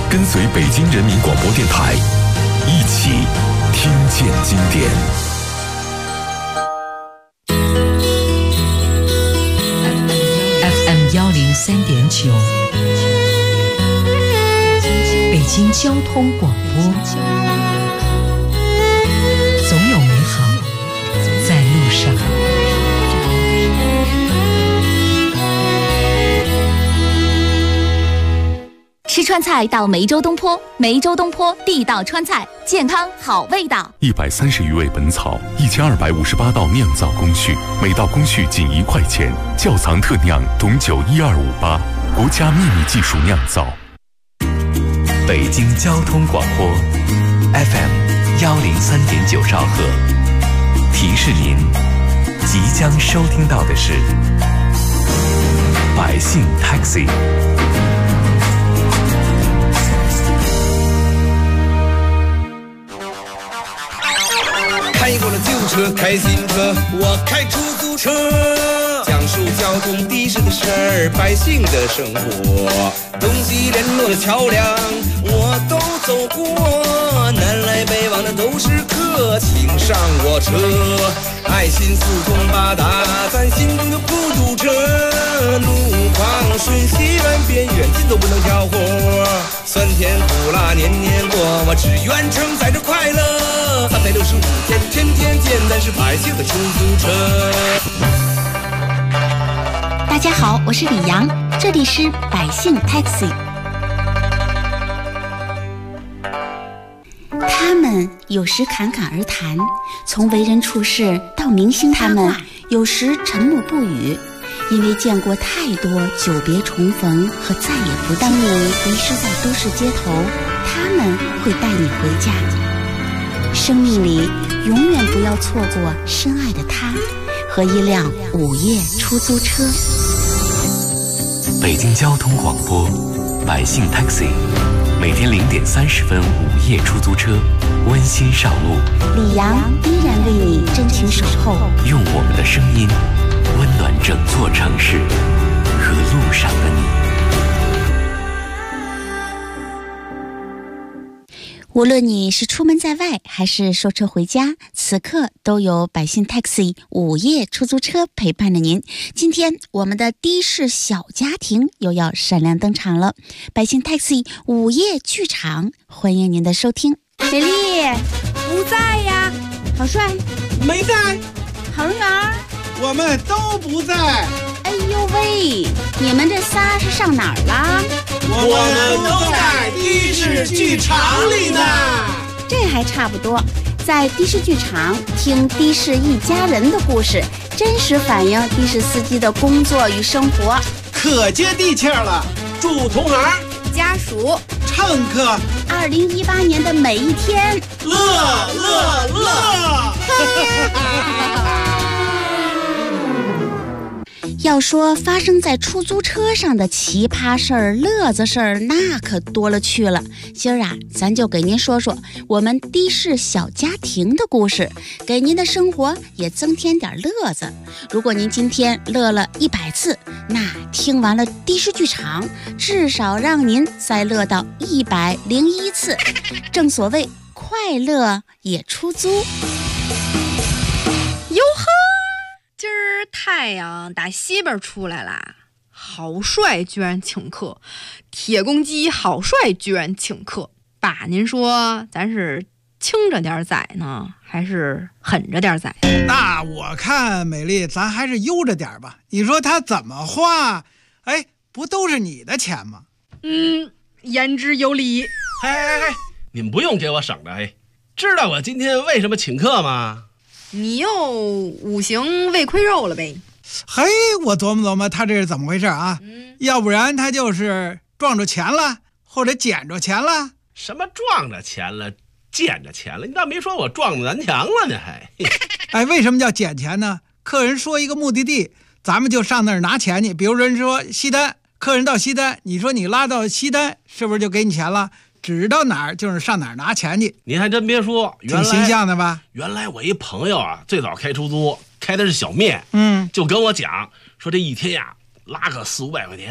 跟随北京人民广播电台，一起听见经典。 FM 103.9，北京交通广播，总有美好在路上。 吃川菜到梅州东坡，梅州东坡地道川菜，健康好味道。 130余味本草，1258道酿造工序，每道工序仅1块钱。窖藏特酿董酒12588，国家秘密技术酿造。 北京交通广播 FM 103.9兆赫，提示您即将收听到的是百姓 Taxi。 开过了旧车，开新车，我开出租车，讲述交通的士的事儿，百姓的生活，东西联络的桥梁我都走过，南来北往的都是客，请上我车，爱心四通八达，咱心中就不堵车，路况顺西软边远近都不能挑活，酸甜苦辣年年过，我只愿承载着快乐，365天天天见，咱是百姓的出租车。 大家好，我是李阳，这里是百姓 Taxi。 他们有时侃侃而谈，从为人处事到明星他们有时沉默不语，因为见过太多久别重逢和再也不当你迷失在都市街头，他们会带你回家。生命里永远不要错过深爱的他和一辆午夜出租车。 北京交通广播百姓 Taxi， 每天0点30分午夜出租车温馨上路， 李阳依然为你真情守候， 用我们的声音温暖整座城市和路上的你。 无论你是出门在外还是收车回家，此刻都有百姓 Taxi 午夜出租车陪伴着您。今天我们的的士小家庭又要闪亮登场了，百姓 Taxi 午夜剧场，欢迎您的收听。 美丽不在呀，郝帅没在， 恒源我们都不在。 哎呦喂，你们这仨是上哪儿了？ 我们都在的士剧场里呢。 这还差不多，在的士剧场听的士一家人的故事，真实反映的士司机的工作与生活， 可接地气了。祝同行、 家属、 乘客 2018年的每一天乐乐乐。 要说发生在出租车上的奇葩事儿、乐子事儿，那可多了去了。今儿啊，咱就给您说说我们的士小家庭的故事，给您的生活也增添点乐子。如果您今天乐了100次，那听完了的士剧场，至少让您再乐到101次。正所谓快乐也出租。 哟呵，今儿太阳打西边出来啦，郝帅居然请客，铁公鸡郝帅居然请客。爸，您说咱是轻着点宰呢，还是狠着点宰？ 那我看美丽，咱还是悠着点吧。你说他怎么花，哎，不都是你的钱吗？ 言之有理。 嘿，你们不用给我省着。知道我今天为什么请客吗？ 你又五行未亏肉了呗？ 嘿，我琢磨琢磨，他这是怎么回事啊？要不然他就是撞着钱了，或者捡着钱了。 什么撞着钱了，捡着钱了？你倒没说我撞着南墙了呢，还。 哎，为什么叫捡钱呢？客人说一个目的地，咱们就上那儿拿钱去。比如人说西单，客人到西单，你说你拉到西单，是不是就给你钱了？指到哪儿就是上哪儿拿钱去。 您还真别说， 挺形象的吧？ 原来我一朋友啊，最早开出租，开的是小面，就跟我讲说这一天呀拉个400-500块钱，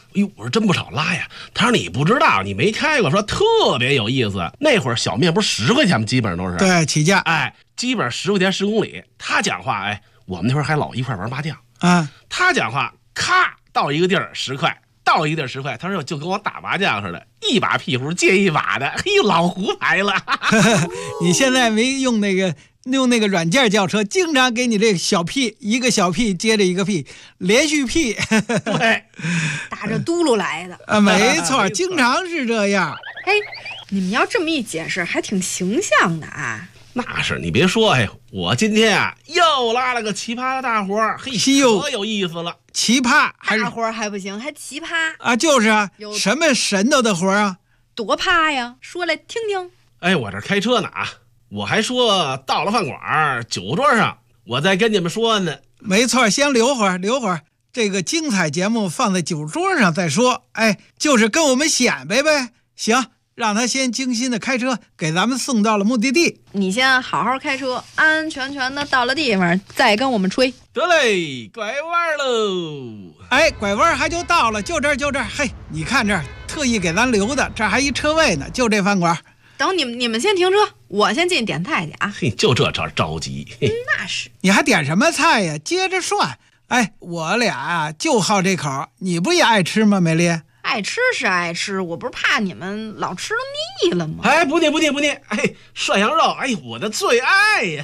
哎呦，我说真不少拉呀。他说你不知道，你没开过，说特别有意思。那会儿小面不是10块钱吗？基本上都是。 对，起价。 哎，基本上10块钱10公里。他讲话，哎，我们那会儿还老一块玩麻将啊。 他讲话，咔到一个地儿10块。到一个地儿10块，他说就跟我打麻将似的，一把屁股接一把的，嘿，老胡牌了。 你现在没用那个软件叫车，经常给你这个小屁，一个小屁接着一个屁，连续屁。 对， 打着嘟噜来的啊，没错，经常是这样。 哎，你们要这么一解释，还挺形象的啊。 那是，你别说，哎，我今天啊又拉了个奇葩的大活儿，嘿，可有意思了。 奇葩还是大活儿还不行，还奇葩啊？就是啊，什么神叨的活啊？ 多趴呀！说来听听。 哎，我这开车呢啊，我还说到了饭馆酒桌上，我再跟你们说呢。 没错，先留会儿，这个精彩节目放在酒桌上再说。哎，就是跟我们显摆呗。行。让他先精心的开车给咱们送到了目的地， 你先好好开车，安安全全的到了地方再跟我们吹。 得嘞，拐弯喽！ 哎，拐弯还就到了，就这儿。嘿，你看这儿特意给咱留的，这还一车位呢，就这饭馆。 等你们先停车，我先进点菜去啊。 嘿，就这着急。 那是。 你还点什么菜呀？接着涮。哎，我俩啊就好这口，你不也爱吃吗？美丽。 爱吃是爱吃，我不是怕你们老吃都腻了吗？ 哎，不腻，哎，涮羊肉，哎，我的最爱呀！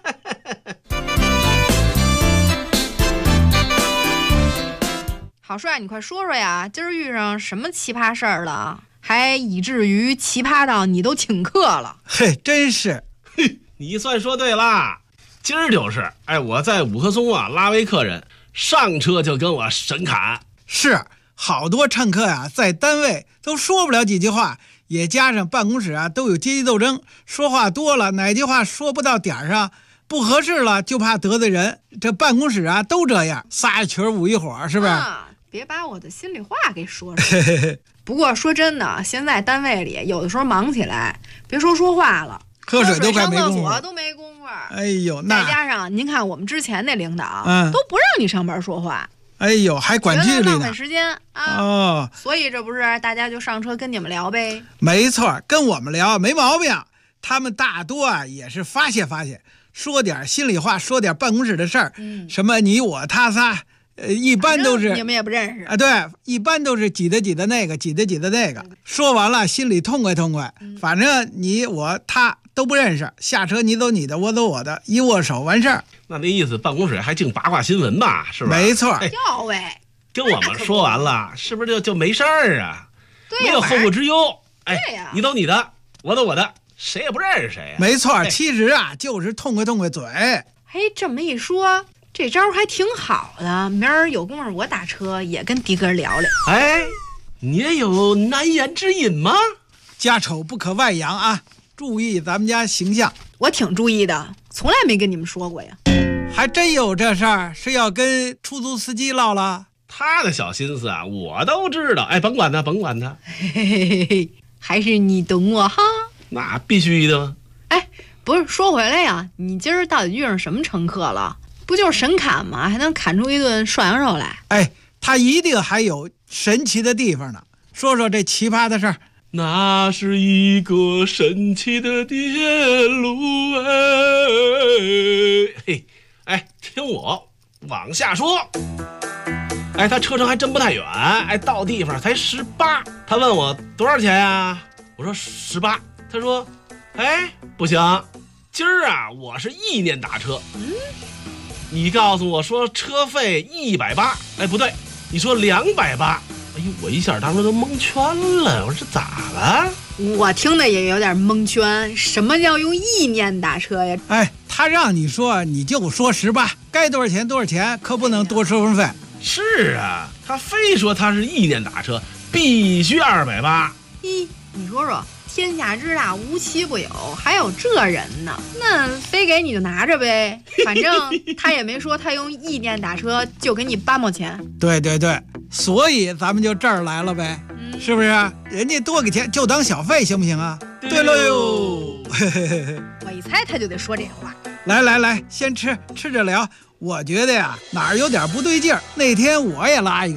郝帅，你快说说呀，今儿遇上什么奇葩事儿了？还以至于奇葩到你都请客了？ 嘿，真是， 你算说对了，今儿就是，哎，我在五棵松啊拉位客人，上车就跟我神侃， 是。好多乘客呀，在单位都说不了几句话，也加上办公室啊都有阶级斗争，说话多了，哪句话说不到点上，不合适了就怕得罪人。这办公室啊都这样，仨一群五一伙，是不是？ 别把我的心里话给说出来。不过说真的，现在单位里有的时候忙起来，别说话了， 喝水都快没功夫，上厕所都没功夫。 哎呦，那再加上您看我们之前那领导，都不让你上班说话。 哎呦，还管距离呢， 浪费时间啊！ 哦， 所以这不是大家就上车跟你们聊呗？ 没错，跟我们聊没毛病。他们大多啊也是发泄，说点心里话，说点办公室的事儿，什么你我他仨，一般都是你们也不认识啊。对，一般都是挤的那个，说完了心里痛快。反正你我他都不认识，下车你走你的，我走我的，一握手完事儿。 那意思办公室还净八卦新闻吧，是吧？ 没错。 要喂， 跟我们说完了，是不是就没事儿啊？ 对呀， 没有后顾之忧。哎， 对呀， 你走你的，我走我的，谁也不认识谁呀。 没错，其实啊就是痛快嘴。 嘿，这么一说，这招还挺好的。明儿有功夫我打车也跟迪哥聊聊。 哎，你也有难言之隐吗？ 家丑不可外扬啊，注意咱们家形象。 我挺注意的，从来没跟你们说过呀。 还真有这事儿，是要跟出租司机唠了？ 他的小心思啊，我都知道。哎，甭管他。 嘿，还是你懂我哈？ 那必须的。 哎，不是，说回来呀，你今儿到底遇上什么乘客了？不就是神侃吗？还能侃出一顿涮羊肉来？ 哎，他一定还有神奇的地方呢。说说这奇葩的事儿。 那是一个神奇的电路，嘿，哎，听我往下说。哎，他车程还真不太远，哎，到地方才18。他问我多少钱呀？我说18。他说，哎，不行，今儿啊我是意念打车。你告诉我说车费180，哎，不对，你说280。哎呦，我一下当时都蒙圈了，我说这咋了？ 我听的也有点蒙圈，什么叫用意念打车呀？ 哎，他让你说你就说18，该多少钱多少钱，可不能多收费。 是啊，他非说他是意念打车，必须280。 你说，天下之大无奇不有，还有这人呢？那非给你就拿着呗，反正他也没说他用意念打车就给你8毛钱。 对，所以咱们就这儿来了呗，是不是？人家多给钱就当小费，行不行啊？对了哟， 我一猜他就得说这话。 来，先吃着聊。我觉得呀，哪儿有点不对劲儿。那天我也拉一个，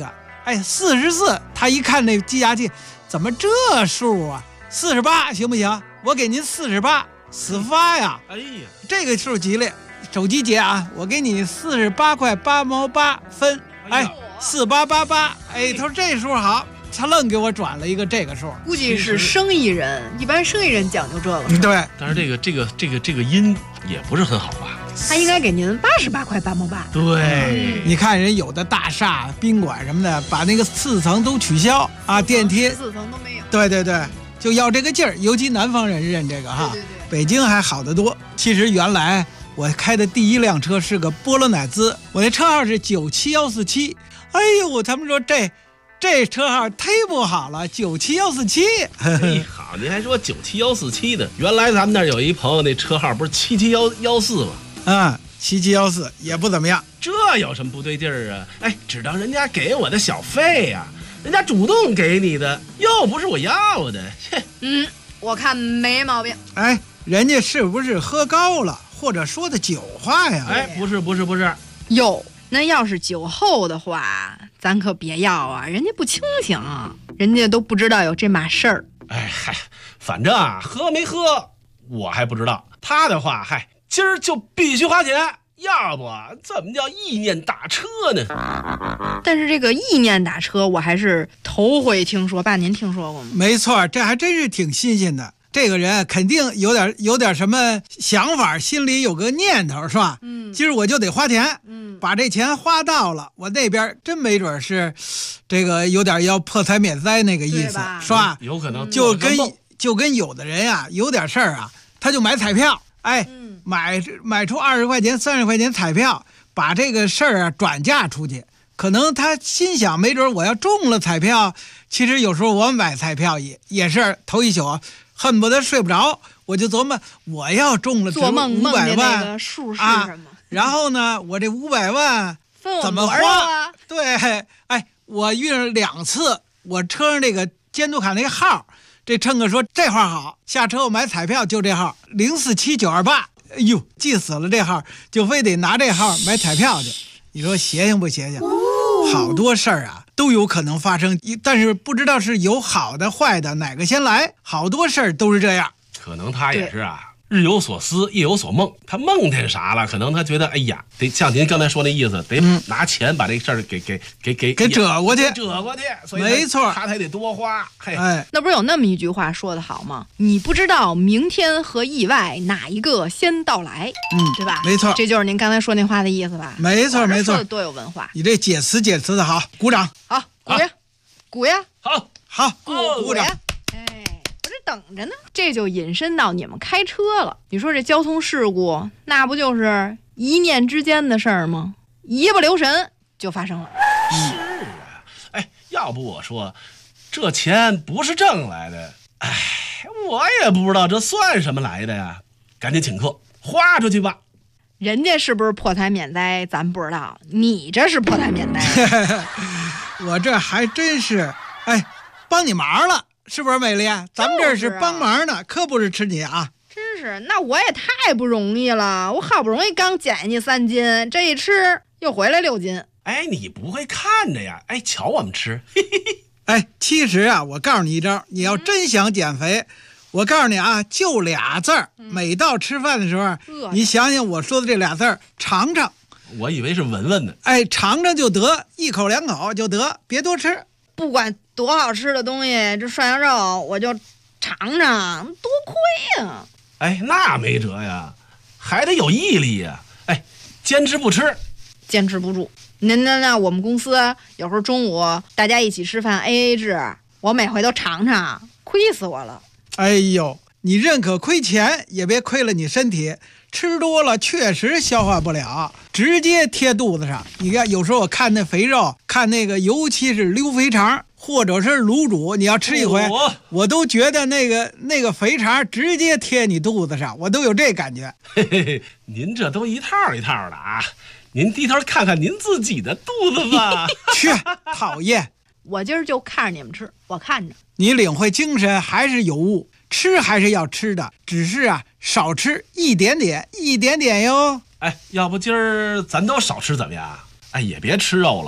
哎，44，他一看那计价器，怎么这数啊？48行不行？我给您48，死发呀！ 哎呀， 这个数吉利，手机结啊，我给你48块8毛8分，哎，4888，哎，他说这数好，他愣给我转了一个这个数， 估计是生意人，一般生意人讲究这个。 对， 但是这个音也不是很好吧？ 他应该给您88块8毛8。 对， 你看人有的大厦、宾馆什么的，把那个4层都取消啊，电梯 4层都没有。 对对对，就要这个劲儿，尤其南方人认这个哈。 对对对， 北京还好得多。其实原来我开的第一辆车是个波罗乃兹，我那车号是97147。哎呦，他们说这车号忒不好了，97147。 哎，好，您还说97147的，原来咱们那儿有一朋友那车号不是77114吗？ 啊，7714也不怎么样。 这有什么不对劲儿啊？哎，只当人家给我的小费呀、人家主动给你的，又不是我要的。 我看没毛病。 哎，人家是不是喝高了，或者说的酒话呀？ 哎，不是， 哟，那要是酒后的话，咱可别要啊，人家不清醒，人家都不知道有这码事儿。 哎嗨，反正啊，喝没喝我还不知道。他的话，嗨，今儿就必须花钱，要不怎么叫意念打车呢？ 但是这个意念打车，我还是头回听说，爸您听说过吗？ 没错，这还真是挺新鲜的。这个人肯定有点什么想法，心里有个念头，是吧？今儿我就得花钱，把这钱花到了，我那边真没准是这个有点要破财免灾那个意思，是吧？ 有可能就跟有的人啊，有点事儿啊，他就买彩票，哎，买出20块钱、30块钱彩票，把这个事儿啊转嫁出去。可能他心想，没准我要中了彩票。其实有时候我买彩票也是头一宿恨不得睡不着，我就琢磨我要中了做梦 500万， 那个数是什么？ 然后呢，我这500万怎么花？对，哎，我遇上2次，我车上这个监督卡那个号，这乘客说这号好，下车我买彩票就这号047928，哎呦，记死了这号，就非得拿这号买彩票去。你说邪性不邪性？好多事儿啊都有可能发生，但是不知道是有好的坏的哪个先来，好多事儿都是这样。 可能他也是啊，日有所思夜有所梦，他梦见啥了？可能他觉得哎呀，得像您刚才说那意思，得拿钱把这事儿给折过去， 所以没错， 他才得多花。嘿， 哎， 那不是有那么一句话说得好吗？你不知道明天和意外哪一个先到来，对吧？ 没错， 这就是您刚才说那话的意思吧？ 没错，没错， 说的多有文化。 你这解词的好，鼓掌。 好，鼓呀， 好， 鼓掌。哎，我这等着呢。这就引申到你们开车了。你说这交通事故，那不就是一念之间的事儿吗？一不留神就发生了。 是啊，哎，要不我说这钱不是挣来的，哎，我也不知道这算什么来的呀。赶紧请客，花出去吧。 人家是不是破财免灾咱不知道，你这是破财免灾。 我这还真是，哎，帮你忙了，是不是美丽？咱们这是帮忙呢，可不是吃你啊。 真是，那我也太不容易了，我好不容易刚减下去3斤，这一吃又回来6斤。 哎，你不会看着呀？哎，瞧我们吃。 哎，其实啊，我告诉你一招，你要真想减肥，我告诉你啊，就俩字儿。每到吃饭的时候，你想想我说的这俩字儿，尝尝。 我以为是闻闻呢。 哎，尝尝就得，一口2口就得，别多吃。 不管多好吃的东西，这涮羊肉我就尝尝，多亏呀。 哎，那没辙呀，还得有毅力呀。哎，坚持不吃， 坚持不住。那我们公司有时候中午大家一起吃饭 AA 制，我每回都尝尝，亏死我了。 哎呦，你认可亏钱，也别亏了你身体。吃多了确实消化不了，直接贴肚子上。你看，有时候我看那肥肉，看那个，尤其是溜肥肠或者是卤煮，你要吃一回，我都觉得那个肥肠直接贴你肚子上，我都有这感觉。 嘿嘿嘿，您这都一套一套的啊！您低头看看您自己的肚子吧。 去，讨厌！ 我今儿就看着你们吃，我看着。 你领会精神还是有误，吃还是要吃的，只是啊少吃一点点哟。 哎，要不今儿咱都少吃怎么样？哎，也别吃肉了，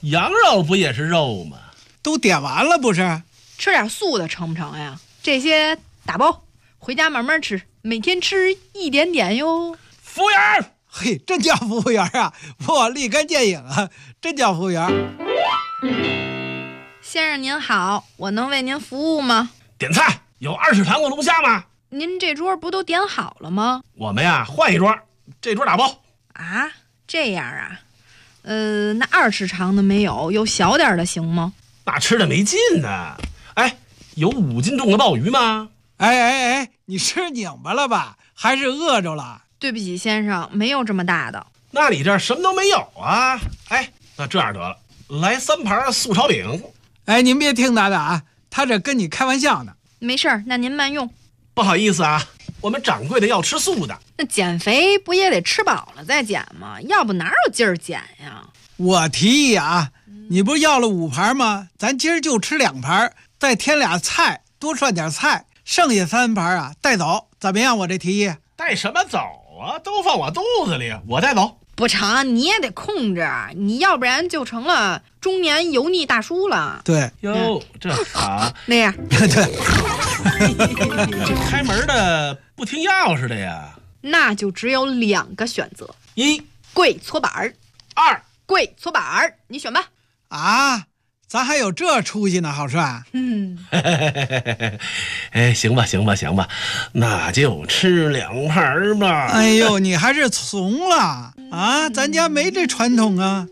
羊肉不也是肉吗？ 都点完了不是？ 吃点素的成不成呀？这些打包回家慢慢吃，每天吃一点点哟。 服务员， 嘿，真叫服务员啊！我立竿见影啊，真叫服务员。 先生您好，我能为您服务吗？ 点菜，有20长的龙虾吗？ 您这桌不都点好了吗？ 我们呀换一桌，这桌打包。 啊，这样啊，那20长的没有，有小点的行吗？ 那吃的没劲呢。哎，有5斤重的鲍鱼吗？ 哎，你吃拧巴了吧？还是饿着了？ 对不起，先生，没有这么大的。 那你这儿什么都没有啊？哎，那这样得了，来3盘素炒饼。 哎，您别听他的啊，他这跟你开玩笑呢。 没事儿，那您慢用。 不好意思啊，我们掌柜的要吃素的。 那减肥不也得吃饱了再减吗？要不哪有劲儿减呀？ 我提议啊，你不是要了5盘吗？咱今儿就吃2盘，再添俩菜，多涮点菜，剩下3盘啊带走，怎么样？我这提议。 带什么走啊？都放我肚子里，我带走。 不成，你也得控制，你要不然就成了中年油腻大叔了。 对， 哟，这好那样。 对， 这开门的不听钥匙的呀？ 那就只有2个选择 ：1 跪搓板儿 ，2 跪搓板儿，你选吧。 啊，咱还有这出息呢，郝帅。 哎，行吧，那就吃2盘吧。 哎呦，你还是怂了啊？咱家没这传统啊。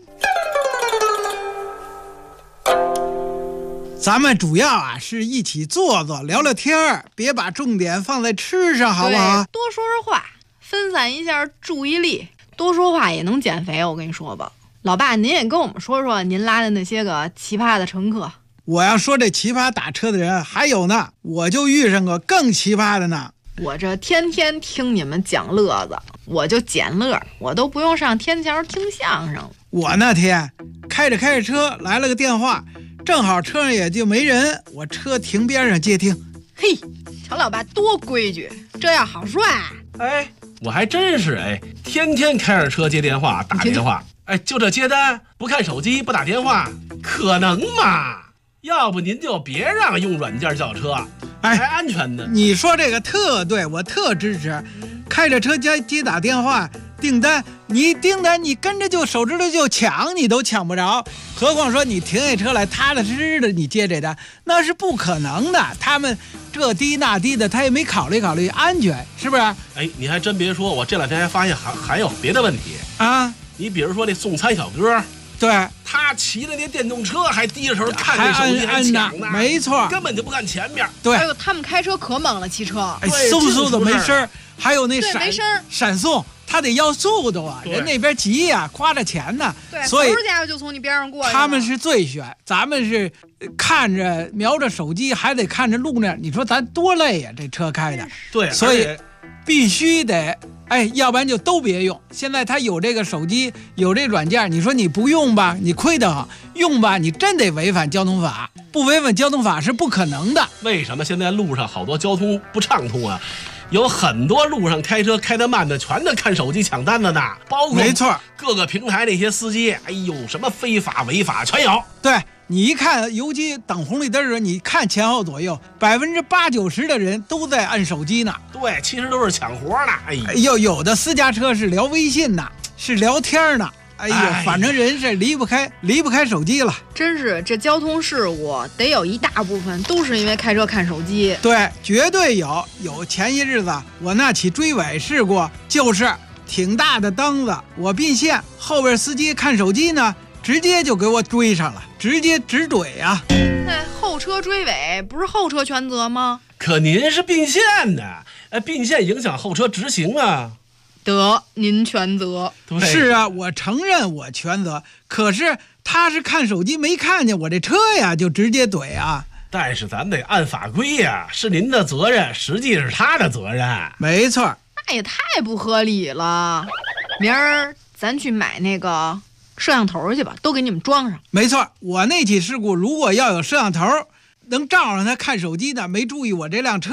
咱们主要啊是一起坐坐聊聊天儿，别把重点放在吃上，好不好？ 多说说话，分散一下注意力。多说话也能减肥，我跟你说吧。老爸，您也跟我们说说您拉的那些个奇葩的乘客。 我要说这奇葩打车的人还有呢，我就遇上个更奇葩的呢。 我这天天听你们讲乐子，我就捡乐，我都不用上天桥听相声。 我那天开着车来了个电话，正好车上也就没人，我车停边上接听。 嘿，瞧老爸多规矩，这样好帅。 哎，我还真是天天开着车接电话打电话。哎，就这接单不看手机不打电话，可能吗？要不您就别让用软件叫车，还安全呢。 你说这个特对，我特支持。开着车接打电话订单，你订单你跟着就手指头就抢，你都抢不着，何况说你停下车来踏踏实实的你接这单，那是不可能的。他们这低那低的，他也没考虑安全，是不是？ 哎，你还真别说，我这2天还发现还有别的问题啊。 你比如说那送餐小哥， 对， 他骑的那电动车还低着头看那手机还抢呢， 没错， 根本就不看前面。 对， 哎呦，他们开车可猛了，骑车， 嗖的没声，还有那闪送，他得要速度啊，人那边急呀，花着钱呢， 对， 所以家就从你边上过去。 他们是最选，咱们是看着瞄着手机，还得看着路呢，你说咱多累呀，这车开的。 对， 所以必须得。要不然就都别用。现在他有这个手机，有这软件，你说你不用吧，你亏得慌；用吧，你真得违反交通法。不违反交通法是不可能的。 为什么现在路上好多交通不畅通啊？有很多路上开车开得慢的，全都看手机抢单的呢。包括没错， 各个平台那些司机，哎呦，什么非法违法全有。 对。你一看，尤其等红绿灯的时候，你看前后左右，80%-90%的人都在按手机呢。 对，其实都是抢活呢。哎呦，有的私家车是聊微信呢，是聊天呢。哎呦，反正人是离不开手机了。 真是这交通事故得有一大部分都是因为开车看手机。 对，绝对有。前些日子我那起追尾事故，就是挺大的灯子，我并线，后边司机看手机呢。直接就给我追上了，直接直怼啊！ 那后车追尾不是后车全责吗？ 可您是并线的，并线影响后车直行啊。 得，您全责。 是啊，我承认我全责，可是他是看手机没看见我这车呀，就直接怼啊。 但是咱得按法规呀，是您的责任，实际是他的责任。 没错。 那也太不合理了。明儿咱去买那个摄像头去吧，都给你们装上。 没错，我那起事故如果要有摄像头能照上他看手机的，没注意我这辆车，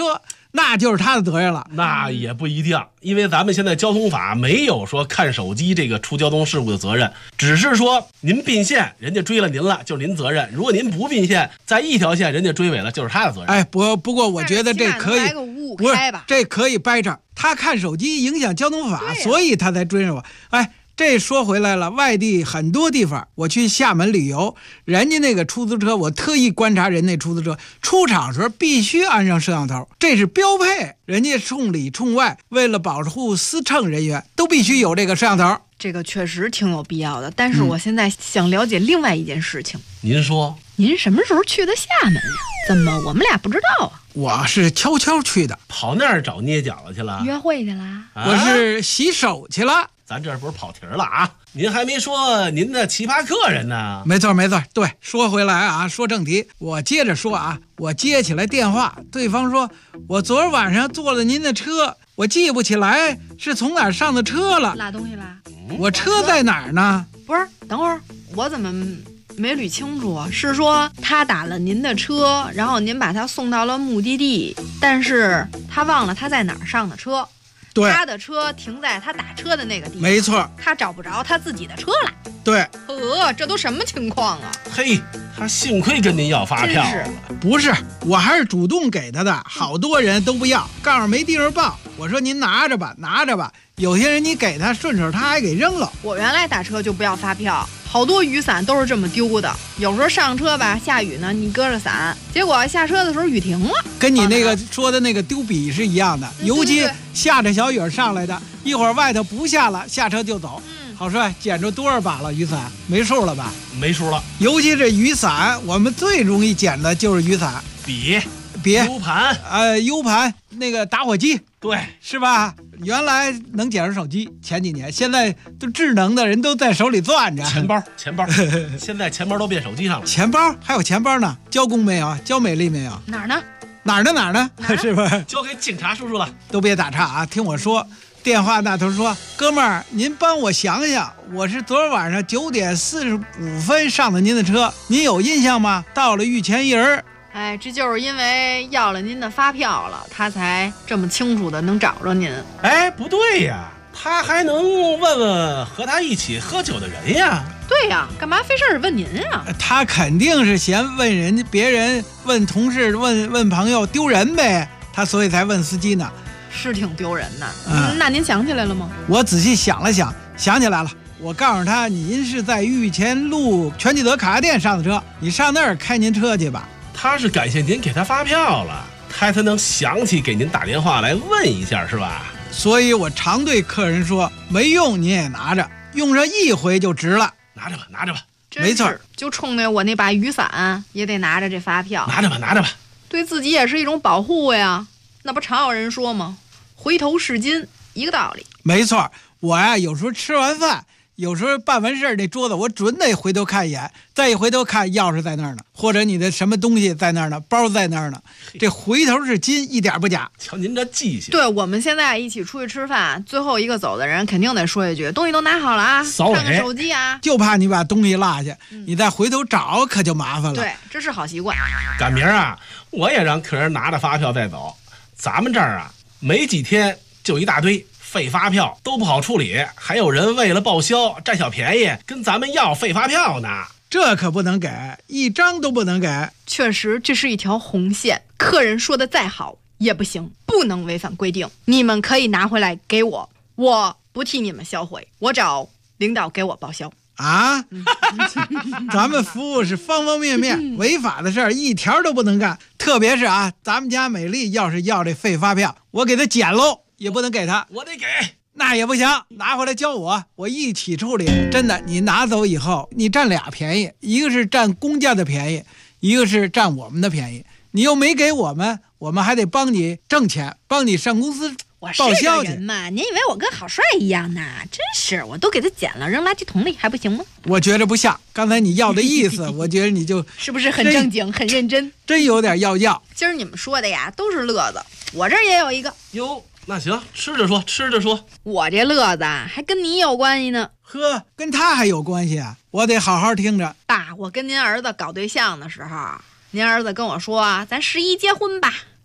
那就是他的责任了。 那也不一定，因为咱们现在交通法没有说看手机这个出交通事故的责任，只是说您并线，人家追了您了，就是您责任；如果您不并线，在一条线人家追尾了，就是他的责任。 哎，不过我觉得这可以，不是这可以掰扯。他看手机影响交通法，所以他才追上我。哎。这说回来了，外地很多地方，我去厦门旅游，人家那个出租车，我特意观察人那出租车出厂时候必须安上摄像头，这是标配。人家冲里冲外，为了保护司乘人员，都必须有这个摄像头。 这个确实挺有必要的，但是我现在想了解另外一件事情。 您说， 您什么时候去的厦门呀？怎么我们俩不知道啊？ 我是悄悄去的， 跑那儿找捏脚去了， 约会去了， 我是洗手去了。 咱这不是跑题了啊？您还没说您的奇葩客人呢。 没错，对，说回来啊，说正题，我接着说啊，我接起来电话，对方说我昨儿晚上坐了您的车，我记不起来是从哪儿上的车了， 落东西了。 我车在哪儿呢？ 不是，等会儿我怎么没捋清楚啊？是说他打了您的车，然后您把他送到了目的地，但是他忘了他在哪儿上的车。 对， 他的车停在他打车的那个地方， 没错， 他找不着他自己的车了。 对， 这都什么情况啊？ 嘿，他幸亏跟您要发票了。 不是，我还是主动给他的，好多人都不要，告诉没地方报。我说您拿着吧。有些人你给他，顺手他还给扔了。 我原来打车就不要发票，好多雨伞都是这么丢的。有时候上车吧，下雨呢，你搁着伞，结果下车的时候雨停了。 跟你那个说的那个丢笔是一样的，尤其下着小雨上来的，一会儿外头不下了，下车就走。郝帅捡着多少把了雨伞？没数了吧？ 没数了。 尤其是雨伞，我们最容易捡的就是雨伞、 笔、U 盘、 U 盘，那个打火机， 对， 是吧？原来能捡着手机，前几年，现在都智能的人都在手里攥着。 钱包，现在钱包都变手机上了。 钱包还有钱包呢？交工没有？交美丽没有？ 哪儿呢？ 是不是？ 交给警察叔叔了。 都别打岔啊，听我说。电话那头说，哥们儿，您帮我想想，我是昨晚上9点45分上的您的车，您有印象吗？到了御前一人。 哎，这就是因为要了您的发票了，他才这么清楚的能找着您。 哎，不对呀，他还能问问和他一起喝酒的人呀。 对呀，干嘛费事问您啊？ 他肯定是嫌问别人问同事问朋友丢人呗，他所以才问司机呢。 是挺丢人的。那您想起来了吗？ 我仔细想了想，想起来了。我告诉他，您是在御前路全聚德卡家店上的车，你上那儿开您车去吧。 他是感谢您给他发票了，他才能想起给您打电话来问一下，是吧？ 所以我常对客人说，没用您也拿着，用上一回就值了。 拿着吧。 没错， 就冲着我那把雨伞也得拿着这发票。 拿着吧。 对自己也是一种保护呀。那不常有人说吗？回头是金，一个道理。 没错，我呀有时候吃完饭，有时候办完事儿那桌子，我准得回头看一眼，再一回头看钥匙在那儿呢，或者你的什么东西在那儿呢，包在那儿呢。这回头是金，一点不假。 瞧您这记性。 对，我们现在一起出去吃饭，最后一个走的人肯定得说一句：东西都拿好了啊，看看手机啊。 就怕你把东西落下，你再回头找可就麻烦了。 对，这是好习惯。 赶明儿啊，我也让客人拿着发票再走。咱们这儿啊，没几天就一大堆废发票，都不好处理，还有人为了报销占小便宜，跟咱们要废发票呢。 这可不能给，一张都不能给。 确实，这是一条红线，客人说的再好也不行，不能违反规定。你们可以拿回来给我，我不替你们销毁，我找领导给我报销。 啊，咱们服务是方方面面，违法的事儿一条都不能干。特别是啊，咱们家美丽要是要这废发票，我给他捡喽，也不能给他， 我得给， 那也不行，拿回来交我一起处理。真的，你拿走以后，你占俩便宜，一个是占公家的便宜，一个是占我们的便宜。你又没给我们还得帮你挣钱，帮你上公司报销去。 我是个人嘛，您以为我跟郝帅一样呢？真是，我都给他捡了，扔垃圾桶里还不行吗？ 我觉着不像，刚才你要的意思，我觉得你就是不是很正经、很认真？ 真有点要。 今儿你们说的呀，都是乐子，我这儿也有一个。 哟，那行，吃着说。 我这乐子还跟你有关系呢。 呵，跟他还有关系啊？我得好好听着。 爸，我跟您儿子搞对象的时候，您儿子跟我说，咱11结婚吧。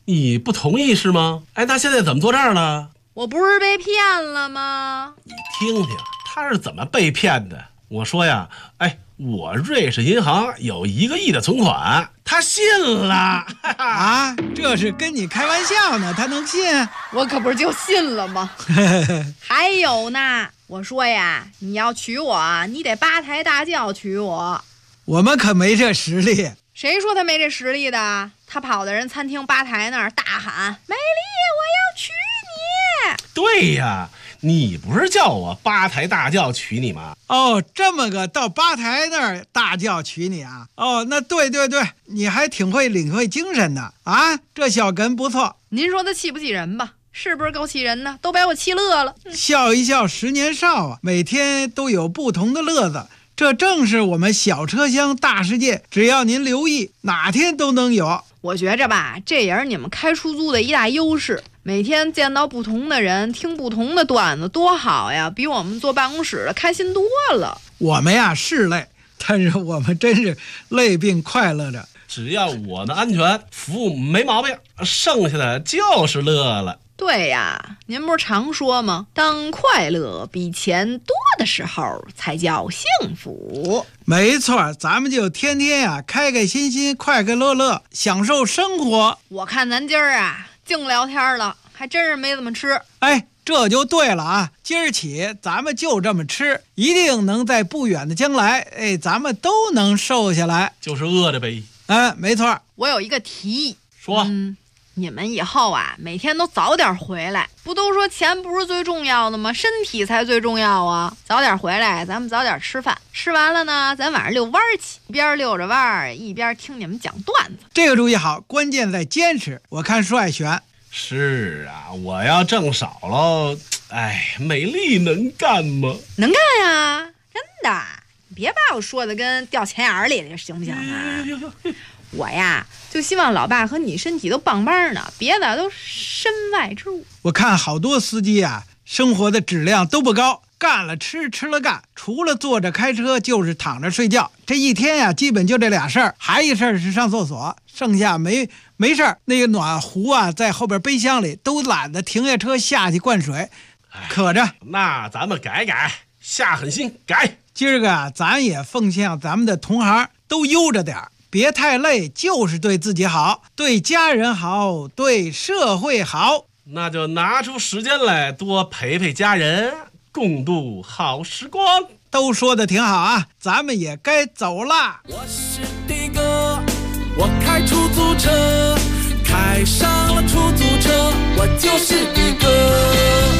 你不同意是吗？哎，那现在怎么坐这儿了？ 我不是被骗了吗？ 你听听，他是怎么被骗的？我说呀，哎，我瑞士银行有1个亿的存款，他信了啊？这是跟你开玩笑呢，他能信？ 我可不是就信了吗？还有呢，我说呀，你要娶我，你得8抬大轿娶我。 我们可没这实力。 谁说他没这实力的？他跑到人餐厅吧台那儿大喊：“美丽，我要娶你！” 对呀，你不是叫我8抬大轿娶你吗？ 哦，这么个到吧台那儿大轿娶你啊？哦，那对，你还挺会领会精神的啊，这小哏不错。 您说他气不气人吧？是不是够气人的？都把我气乐了。 笑一笑10年少啊，每天都有不同的乐子。这正是我们小车厢大世界，只要您留意，哪天都能有。 我觉着吧，这也是你们开出租的一大优势，每天见到不同的人，听不同的段子，多好呀，比我们坐办公室的开心多了。 我们呀是累，但是我们真是累并快乐着。 只要我的安全服务没毛病，剩下的就是乐了。 对呀，您不是常说吗？当快乐比钱多的时候，才叫幸福。 没错，咱们就天天呀开开心心，快快乐乐，享受生活。 我看咱今儿啊净聊天了，还真是没怎么吃。 哎，这就对了啊！今儿起咱们就这么吃，一定能在不远的将来，哎，咱们都能瘦下来。 就是饿着呗。 没错。 我有一个提议， 说。 你们以后啊，每天都早点回来。不都说钱不是最重要的吗？身体才最重要啊！早点回来，咱们早点吃饭。吃完了呢，咱晚上遛弯去，一边遛着弯，一边听你们讲段子。 这个主意好，关键在坚持。我看帅选。 是啊，我要挣少喽。哎，美丽能干吗？ 能干呀，真的。你别把我说的跟掉钱眼里的，行不行啊？我呀，就希望老爸和你身体都棒棒的，别的都身外之物。 我看好多司机啊，生活的质量都不高，干了吃，吃了干，除了坐着开车就是躺着睡觉。这一天呀，基本就这俩事儿，还一事儿是上厕所，剩下没事儿。那个暖壶啊，在后边杯箱里，都懒得停下车下去灌水，渴着。 那咱们改，下狠心改。 今儿个啊，咱也奉劝咱们的同行都悠着点儿。别太累，就是对自己好，对家人好，对社会好。 那就拿出时间来多陪陪家人，共度好时光。 都说的挺好啊，咱们也该走了。 我是的哥，我开出租车，开上了出租车，我就是的哥。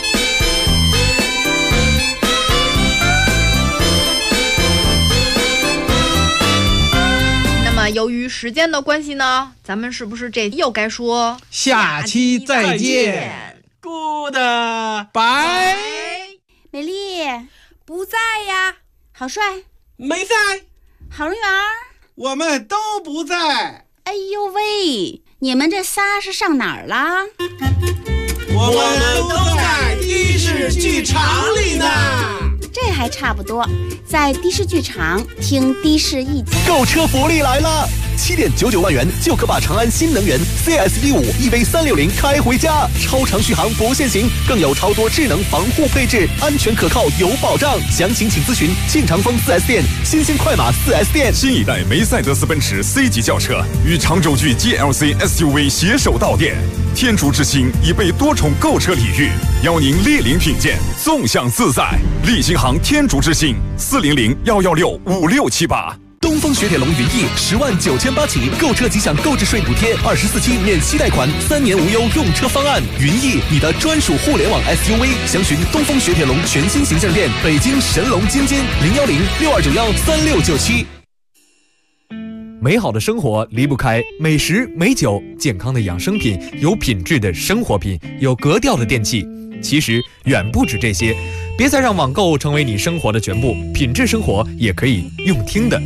由于时间的关系呢，咱们是不是这又该说下期再见 ？Good， 拜。 美丽不在呀， 郝帅没在， 郝人缘我们都不在。 哎呦喂，你们这仨是上哪儿了？ 我们都在的士剧场里呢。 这还差不多，在的士剧场听的士一家。 购车福利来了！7.99万元就可把长安新能源 CS15 EV360开回家，超长续航不限行，更有超多智能防护配置，安全可靠有保障。详情请咨询庆长丰 4S 店、新兴快马 4S 店。 新一代梅赛德斯奔驰 C 级轿车与长轴距 GLC SUV 携手到店，天竺之星已被多重购车礼遇，邀您莅临品鉴，纵享自在。立新行天竺之星400-116-5678。 东风雪铁龙云翼10万9800起，购车即享购置税补贴，24期免息贷款，3年无忧用车方案。云翼，你的专属互联网 SUV， 详询东风雪铁龙全新形象店，北京神龙津津010-6291-3697。 美好的生活离不开美食、美酒、健康的养生品、有品质的生活品、有格调的电器。其实远不止这些，别再让网购成为你生活的全部，品质生活也可以用听的。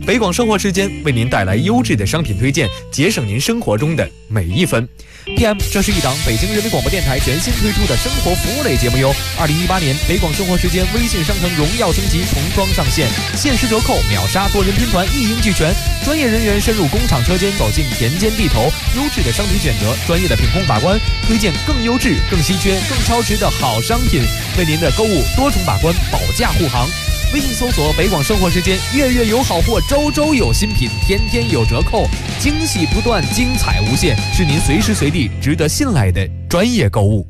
北广生活时间为您带来优质的商品推荐，节省您生活中的每一分。PM， 这是一档北京人民广播电台全新推出的生活服务类节目哟。2018年北广生活时间微信商城荣耀升级重装上线，限时折扣，秒杀多人拼团，一应俱全。专业人员深入工厂车间，走进田间地头，优质的商品选择，专业的品控把关，推荐更优质、更稀缺、更超值的好商品，为您的购物多重把关，保驾护航。微信搜索北广生活时间，月月有好货，周周有新品，天天有折扣，惊喜不断，精彩无限，是您随时随地值得信赖的专业购物。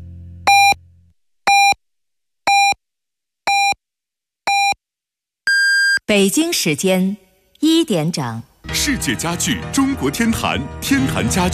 北京时间1点整， 世界家具中国天坛，天坛家具